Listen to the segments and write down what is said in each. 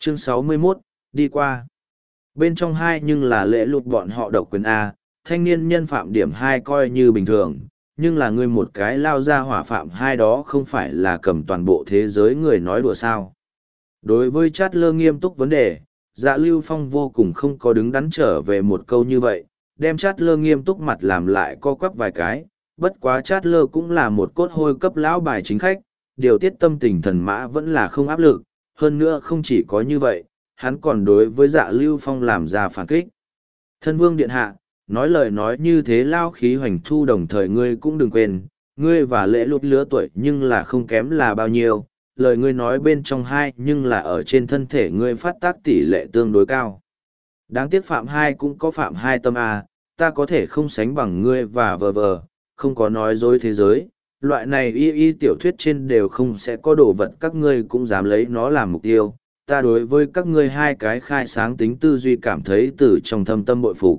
Chương 61, đi qua. Bên trong hai nhưng là lễ lụt bọn họ độc quyền A, thanh niên nhân phạm điểm hai coi như bình thường, nhưng là ngươi một cái lao ra hỏa phạm hai đó không phải là cầm toàn bộ thế giới người nói đùa sao. Đối với Chát-lơ nghiêm túc vấn đề, Dạ Lưu Phong vô cùng không có đứng đắn trở về một câu như vậy, đem Chát-lơ nghiêm túc mặt làm lại co quắp vài cái, bất quá Chát-lơ cũng là một cốt hôi cấp lão bài chính khách, điều tiết tâm tình thần mã vẫn là không áp lực, hơn nữa không chỉ có như vậy, hắn còn đối với Dạ Lưu Phong làm ra phản kích. Thân vương điện hạ, nói lời nói như thế lao khí hoành thu đồng thời ngươi cũng đừng quên, ngươi và lễ lụt lứa tuổi nhưng là không kém là bao nhiêu, lời ngươi nói bên trong hai nhưng là ở trên thân thể ngươi phát tác tỷ lệ tương đối cao. Đáng tiếc phạm hai cũng có phạm hai tâm A, ta có thể không sánh bằng ngươi và vờ vờ, không có nói dối thế giới, loại này y tiểu thuyết trên đều không sẽ có đồ vật các ngươi cũng dám lấy nó làm mục tiêu. Ta đối với các ngươi hai cái khai sáng tính tư duy cảm thấy từ trong thâm tâm bội phục.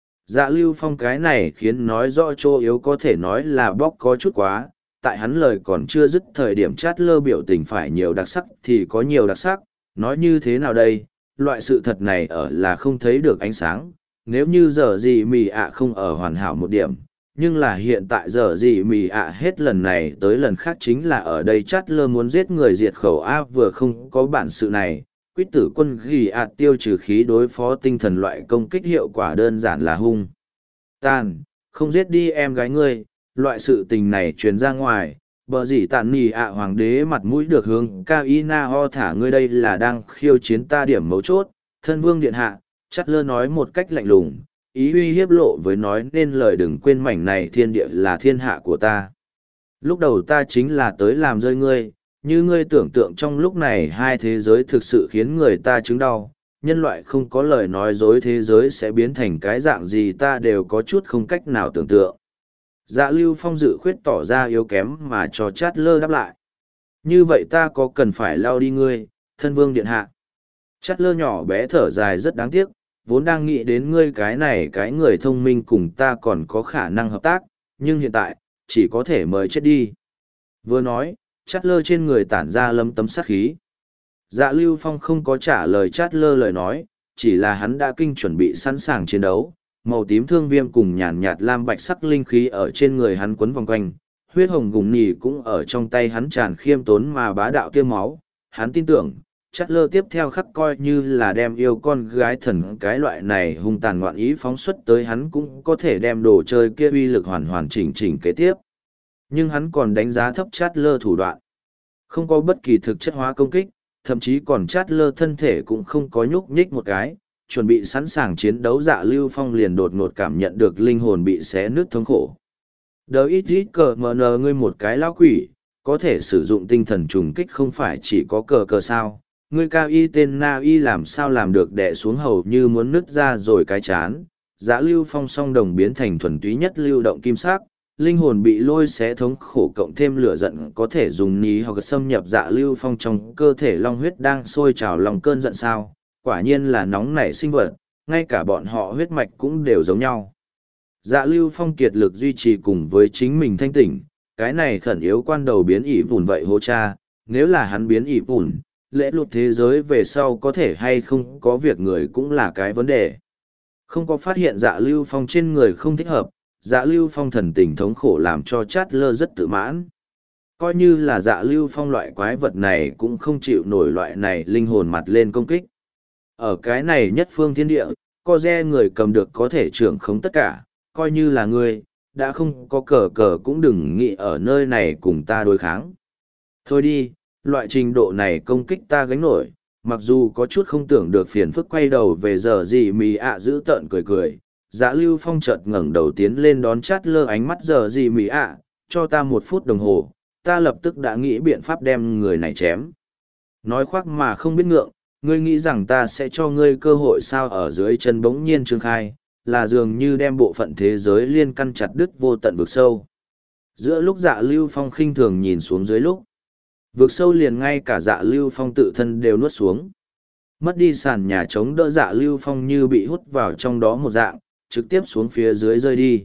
Dạ Lưu Phong cái này khiến nói rõ chỗ yếu có thể nói là bóc có chút quá, tại hắn lời còn chưa dứt thời điểm Chát-lơ biểu tình phải nhiều đặc sắc thì có nhiều đặc sắc, nói như thế nào đây, loại sự thật này ở là không thấy được ánh sáng, nếu như giờ gì mì ạ không ở hoàn hảo một điểm, nhưng là hiện tại giờ gì mì ạ hết lần này tới lần khác chính là ở đây Chát-lơ muốn giết người diệt khẩu A vừa không có bản sự này. Quýt tử quân ghi ạt tiêu trừ khí đối phó tinh thần loại công kích hiệu quả đơn giản là hung tàn, không giết đi em gái ngươi, loại sự tình này truyền ra ngoài, bờ gì tàn nì ạ hoàng đế mặt mũi được hướng cao y na ho thả ngươi đây là đang khiêu chiến ta điểm mấu chốt, thân vương điện hạ, Chát-lơ nói một cách lạnh lùng, ý uy hiếp lộ với nói nên lời đừng quên mảnh này thiên địa là thiên hạ của ta. Lúc đầu ta chính là tới làm rơi ngươi, như ngươi tưởng tượng trong lúc này hai thế giới thực sự khiến người ta chứng đau, nhân loại không có lời nói dối thế giới sẽ biến thành cái dạng gì ta đều có chút không cách nào tưởng tượng. Dạ Lưu Phong dự khuyết tỏ ra yếu kém mà cho Chát-lơ đáp lại. Như vậy ta có cần phải lao đi ngươi, thân vương điện hạ. Chát-lơ nhỏ bé thở dài rất đáng tiếc, vốn đang nghĩ đến ngươi cái này cái người thông minh cùng ta còn có khả năng hợp tác, nhưng hiện tại, chỉ có thể mời chết đi. Vừa nói, Chát-lơ trên người tản ra lấm tấm sát khí. Dạ Lưu Phong không có trả lời Chát-lơ lời nói, chỉ là hắn đã kinh chuẩn bị sẵn sàng chiến đấu, màu tím thương viêm cùng nhàn nhạt lam bạch sắc linh khí ở trên người hắn quấn vòng quanh, huyết hồng gùng nhì cũng ở trong tay hắn tràn khiêm tốn mà bá đạo tiêm máu. Hắn tin tưởng, Chát-lơ tiếp theo khắc coi như là đem yêu con gái thần cái loại này hung tàn ngoạn ý phóng xuất tới hắn cũng có thể đem đồ chơi kia uy lực hoàn hoàn chỉnh chỉnh kế tiếp. Nhưng hắn còn đánh giá thấp Chát-lơ thủ đoạn. Không có bất kỳ thực chất hóa công kích, thậm chí còn Chát-lơ thân thể cũng không có nhúc nhích một cái, chuẩn bị sẵn sàng chiến đấu Dạ Lưu Phong liền đột ngột cảm nhận được linh hồn bị xé nứt thống khổ. Đờ ít ít cờ mờ nờ ngươi một cái lão quỷ, có thể sử dụng tinh thần trùng kích không phải chỉ có cờ cờ sao, ngươi cao y tên na y làm sao làm được đè xuống hầu như muốn nứt ra rồi cái chán. Dạ Lưu Phong song đồng biến thành thuần túy nhất lưu động kim sắc, linh hồn bị lôi xé thống khổ cộng thêm lửa giận có thể dùng ní hoặc xâm nhập Dạ Lưu Phong trong cơ thể long huyết đang sôi trào lòng cơn giận sao, quả nhiên là nóng nảy sinh vật, ngay cả bọn họ huyết mạch cũng đều giống nhau. Dạ Lưu Phong kiệt lực duy trì cùng với chính mình thanh tỉnh, cái này khẩn yếu quan đầu biến ỉ vùn vậy hô cha, nếu là hắn biến ỉ vùn, lễ luật thế giới về sau có thể hay không có việc người cũng là cái vấn đề. Không có phát hiện Dạ Lưu Phong trên người không thích hợp, Dạ Lưu Phong thần tình thống khổ làm cho Chát-lơ rất tự mãn. Coi như là Dạ Lưu Phong loại quái vật này cũng không chịu nổi loại này linh hồn mặt lên công kích. Ở cái này nhất phương thiên địa, co re người cầm được có thể trưởng khống tất cả, coi như là ngươi, đã không có cờ cờ cũng đừng nghĩ ở nơi này cùng ta đối kháng. Thôi đi, loại trình độ này công kích ta gánh nổi, mặc dù có chút không tưởng được phiền phức quay đầu về giờ gì mì ạ giữ tợn cười cười. Dạ Lưu Phong chợt ngẩng đầu tiến lên đón Chát-lơ ánh mắt giờ gì mì ạ, cho ta 1 phút đồng hồ, ta lập tức đã nghĩ biện pháp đem người này chém. Nói khoác mà không biết ngượng, ngươi nghĩ rằng ta sẽ cho ngươi cơ hội sao ở dưới chân bỗng nhiên trương khai, là dường như đem bộ phận thế giới liên căn chặt đứt vô tận vực sâu. Giữa lúc Dạ Lưu Phong khinh thường nhìn xuống dưới lúc, vực sâu liền ngay cả Dạ Lưu Phong tự thân đều nuốt xuống. Mất đi sàn nhà chống đỡ Dạ Lưu Phong như bị hút vào trong đó một dạng, trực tiếp xuống phía dưới rơi đi.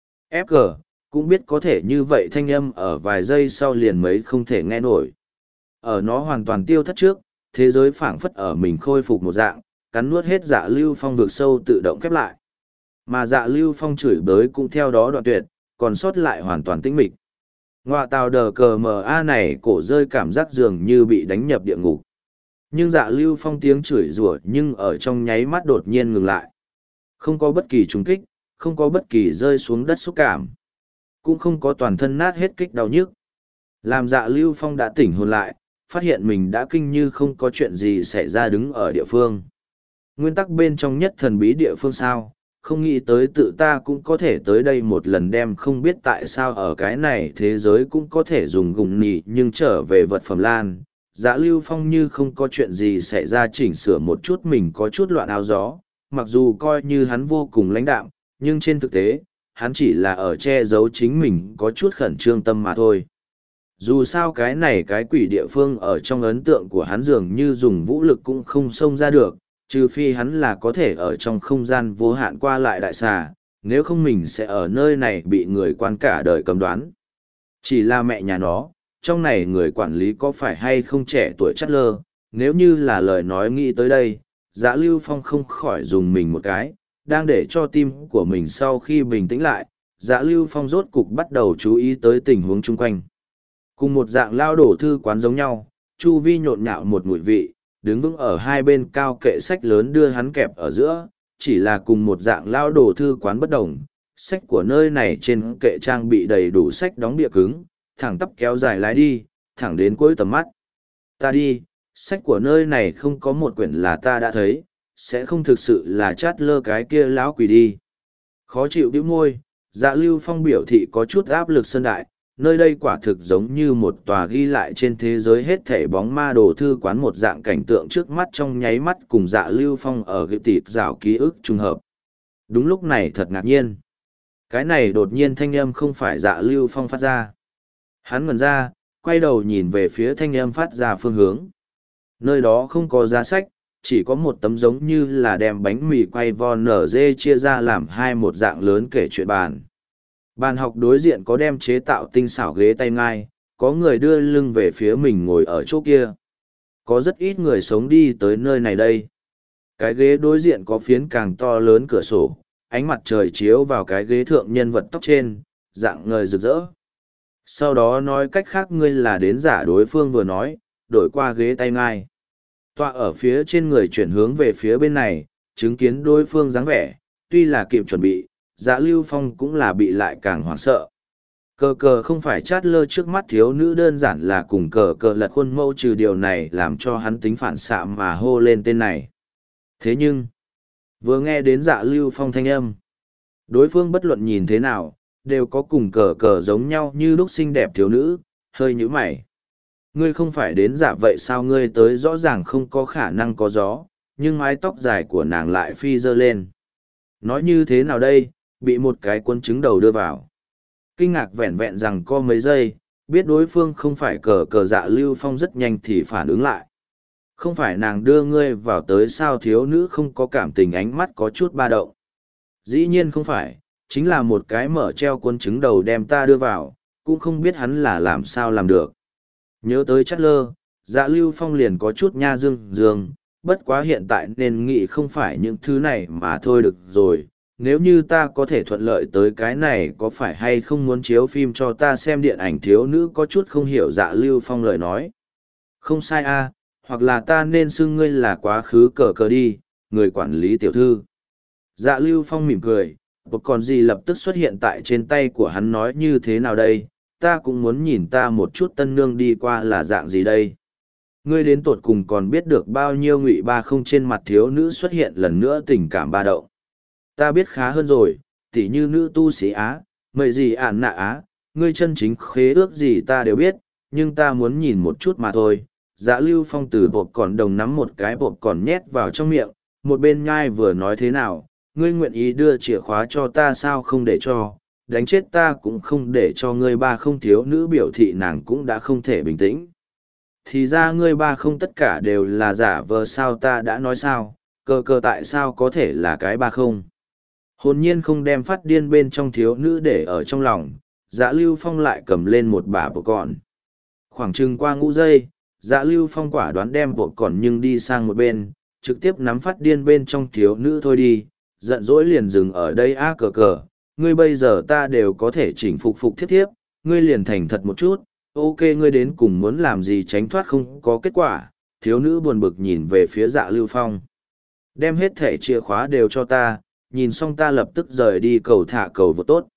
FG, cũng biết có thể như vậy thanh âm ở vài giây sau liền mấy không thể nghe nổi. Ở nó hoàn toàn tiêu thất trước, thế giới phảng phất ở mình khôi phục một dạng, cắn nuốt hết Dạ Lưu Phong vực sâu tự động khép lại. Mà Dạ Lưu Phong chửi bới cũng theo đó đoạn tuyệt, còn sót lại hoàn toàn tĩnh mịch. Ngoạ tào đờ cờ mờ a này cổ rơi cảm giác dường như bị đánh nhập địa ngục. Nhưng Dạ Lưu Phong tiếng chửi rủa nhưng ở trong nháy mắt đột nhiên ngừng lại. Không có bất kỳ trùng kích, không có bất kỳ rơi xuống đất xúc cảm. Cũng không có toàn thân nát hết kích đau nhức. Làm Dạ Lưu Phong đã tỉnh hồn lại, phát hiện mình đã kinh như không có chuyện gì xảy ra đứng ở địa phương. Nguyên tắc bên trong nhất thần bí địa phương sao, không nghĩ tới tự ta cũng có thể tới đây một lần đem không biết tại sao ở cái này thế giới cũng có thể dùng gùng nỉ nhưng trở về vật phẩm lan. Dạ Lưu Phong như không có chuyện gì xảy ra chỉnh sửa một chút mình có chút loạn áo gió, mặc dù coi như hắn vô cùng lãnh đạm, nhưng trên thực tế, hắn chỉ là ở che giấu chính mình có chút khẩn trương tâm mà thôi. Dù sao cái này cái quỷ địa phương ở trong ấn tượng của hắn dường như dùng vũ lực cũng không xông ra được, trừ phi hắn là có thể ở trong không gian vô hạn qua lại đại xà, nếu không mình sẽ ở nơi này bị người quan cả đời cầm đoán. Chỉ là mẹ nhà nó, trong này người quản lý có phải hay không trẻ tuổi chắt lơ, nếu như là lời nói nghĩ tới đây, Dạ Lưu Phong không khỏi dùng mình một cái, đang để cho tim của mình sau khi bình tĩnh lại, Dạ Lưu Phong rốt cục bắt đầu chú ý tới tình huống chung quanh. Cùng một dạng lao đổ thư quán giống nhau, chu vi nhộn nhạo một mùi vị, đứng vững ở hai bên cao kệ sách lớn đưa hắn kẹp ở giữa, chỉ là cùng một dạng lao đổ thư quán bất đồng. Sách của nơi này trên kệ trang bị đầy đủ sách đóng bìa cứng, thẳng tắp kéo dài lái đi, thẳng đến cuối tầm mắt. Ta đi, sách của nơi này không có một quyển là ta đã thấy, sẽ không thực sự là chát lơ cái kia lão quỷ đi. Khó chịu bĩu môi, Dạ Lưu Phong biểu thị có chút áp lực sơn đại, nơi đây quả thực giống như một tòa ghi lại trên thế giới hết thảy bóng ma đồ thư quán một dạng cảnh tượng trước mắt trong nháy mắt cùng Dạ Lưu Phong ở cái tịt rào ký ức trùng hợp. Đúng lúc này thật ngạc nhiên. Cái này đột nhiên thanh âm không phải Dạ Lưu Phong phát ra. Hắn ngẩn ra, quay đầu nhìn về phía thanh âm phát ra phương hướng. Nơi đó không có giá sách, chỉ có một tấm giống như là đem bánh mì quay von nở dê chia ra làm hai một dạng lớn kể chuyện bàn. Bàn học đối diện có đem chế tạo tinh xảo ghế tay ngai, có người đưa lưng về phía mình ngồi ở chỗ kia. Có rất ít người sống đi tới nơi này đây. Cái ghế đối diện có phiến càng to lớn cửa sổ, ánh mặt trời chiếu vào cái ghế thượng nhân vật tóc trên, dạng ngời rực rỡ. Sau đó nói cách khác ngươi là đến giả đối phương vừa nói, đổi qua ghế tay ngai. Tọa ở phía trên người chuyển hướng về phía bên này, chứng kiến đối phương dáng vẻ, tuy là kịp chuẩn bị, Dạ Lưu Phong cũng là bị lại càng hoảng sợ. Cờ cờ không phải chát lơ trước mắt thiếu nữ đơn giản là cùng cờ cờ lật khuôn mẫu trừ điều này làm cho hắn tính phản xạ mà hô lên tên này. Thế nhưng, vừa nghe đến Dạ Lưu Phong thanh âm, đối phương bất luận nhìn thế nào, đều có cùng cờ cờ giống nhau như lúc xinh đẹp thiếu nữ, hơi nhíu mày. Ngươi không phải đến giả vậy sao ngươi tới rõ ràng không có khả năng có gió, nhưng mái tóc dài của nàng lại phi dơ lên. Nói như thế nào đây, bị một cái quân trứng đầu đưa vào. Kinh ngạc vẹn vẹn rằng có mấy giây, biết đối phương không phải cờ cờ Dạ Lưu Phong rất nhanh thì phản ứng lại. Không phải nàng đưa ngươi vào tới sao thiếu nữ không có cảm tình ánh mắt có chút ba động. Dĩ nhiên không phải, chính là một cái mở treo quân trứng đầu đem ta đưa vào, cũng không biết hắn là làm sao làm được. Nhớ tới chát lơ, Dạ Lưu Phong liền có chút nha dương, bất quá hiện tại nên nghĩ không phải những thứ này mà thôi được rồi. Nếu như ta có thể thuận lợi tới cái này có phải hay không muốn chiếu phim cho ta xem điện ảnh thiếu nữ có chút không hiểu Dạ Lưu Phong lời nói. Không sai a, hoặc là ta nên xưng ngươi là quá khứ cờ cờ đi, người quản lý tiểu thư. Dạ Lưu Phong mỉm cười, một con gì lập tức xuất hiện tại trên tay của hắn nói như thế nào đây, ta cũng muốn nhìn ta một chút tân nương đi qua là dạng gì đây. Ngươi đến tột cùng còn biết được bao nhiêu ngụy ba không trên mặt thiếu nữ xuất hiện lần nữa tình cảm ba động. Ta biết khá hơn rồi, tỉ như nữ tu sĩ Á, mời gì ản nạ Á, ngươi chân chính khế ước gì ta đều biết, nhưng ta muốn nhìn một chút mà thôi. Dạ Lưu Phong từ bộp còn đồng nắm một cái bộp còn nhét vào trong miệng, một bên nhai vừa nói thế nào, ngươi nguyện ý đưa chìa khóa cho ta sao không để cho, đánh chết ta cũng không để cho ngươi ba không thiếu nữ biểu thị nàng cũng đã không thể bình tĩnh. Thì ra ngươi ba không tất cả đều là giả vờ sao ta đã nói sao, cờ cờ tại sao có thể là cái ba không. Hồn nhiên không đem phát điên bên trong thiếu nữ để ở trong lòng, Dạ Lưu Phong lại cầm lên một bả bộ còn. Khoảng chừng qua ngũ giây, Dạ Lưu Phong quả đoán đem bộ còn nhưng đi sang một bên, trực tiếp nắm phát điên bên trong thiếu nữ thôi đi, giận dỗi liền dừng ở đây á cờ cờ, ngươi bây giờ ta đều có thể chỉnh phục phục thiếp thiếp, ngươi liền thành thật một chút, ok ngươi đến cùng muốn làm gì tránh thoát không có kết quả, thiếu nữ buồn bực nhìn về phía Dạ Lưu Phong. Đem hết thẻ chìa khóa đều cho ta, nhìn xong ta lập tức rời đi cầu thả cầu vô tốt.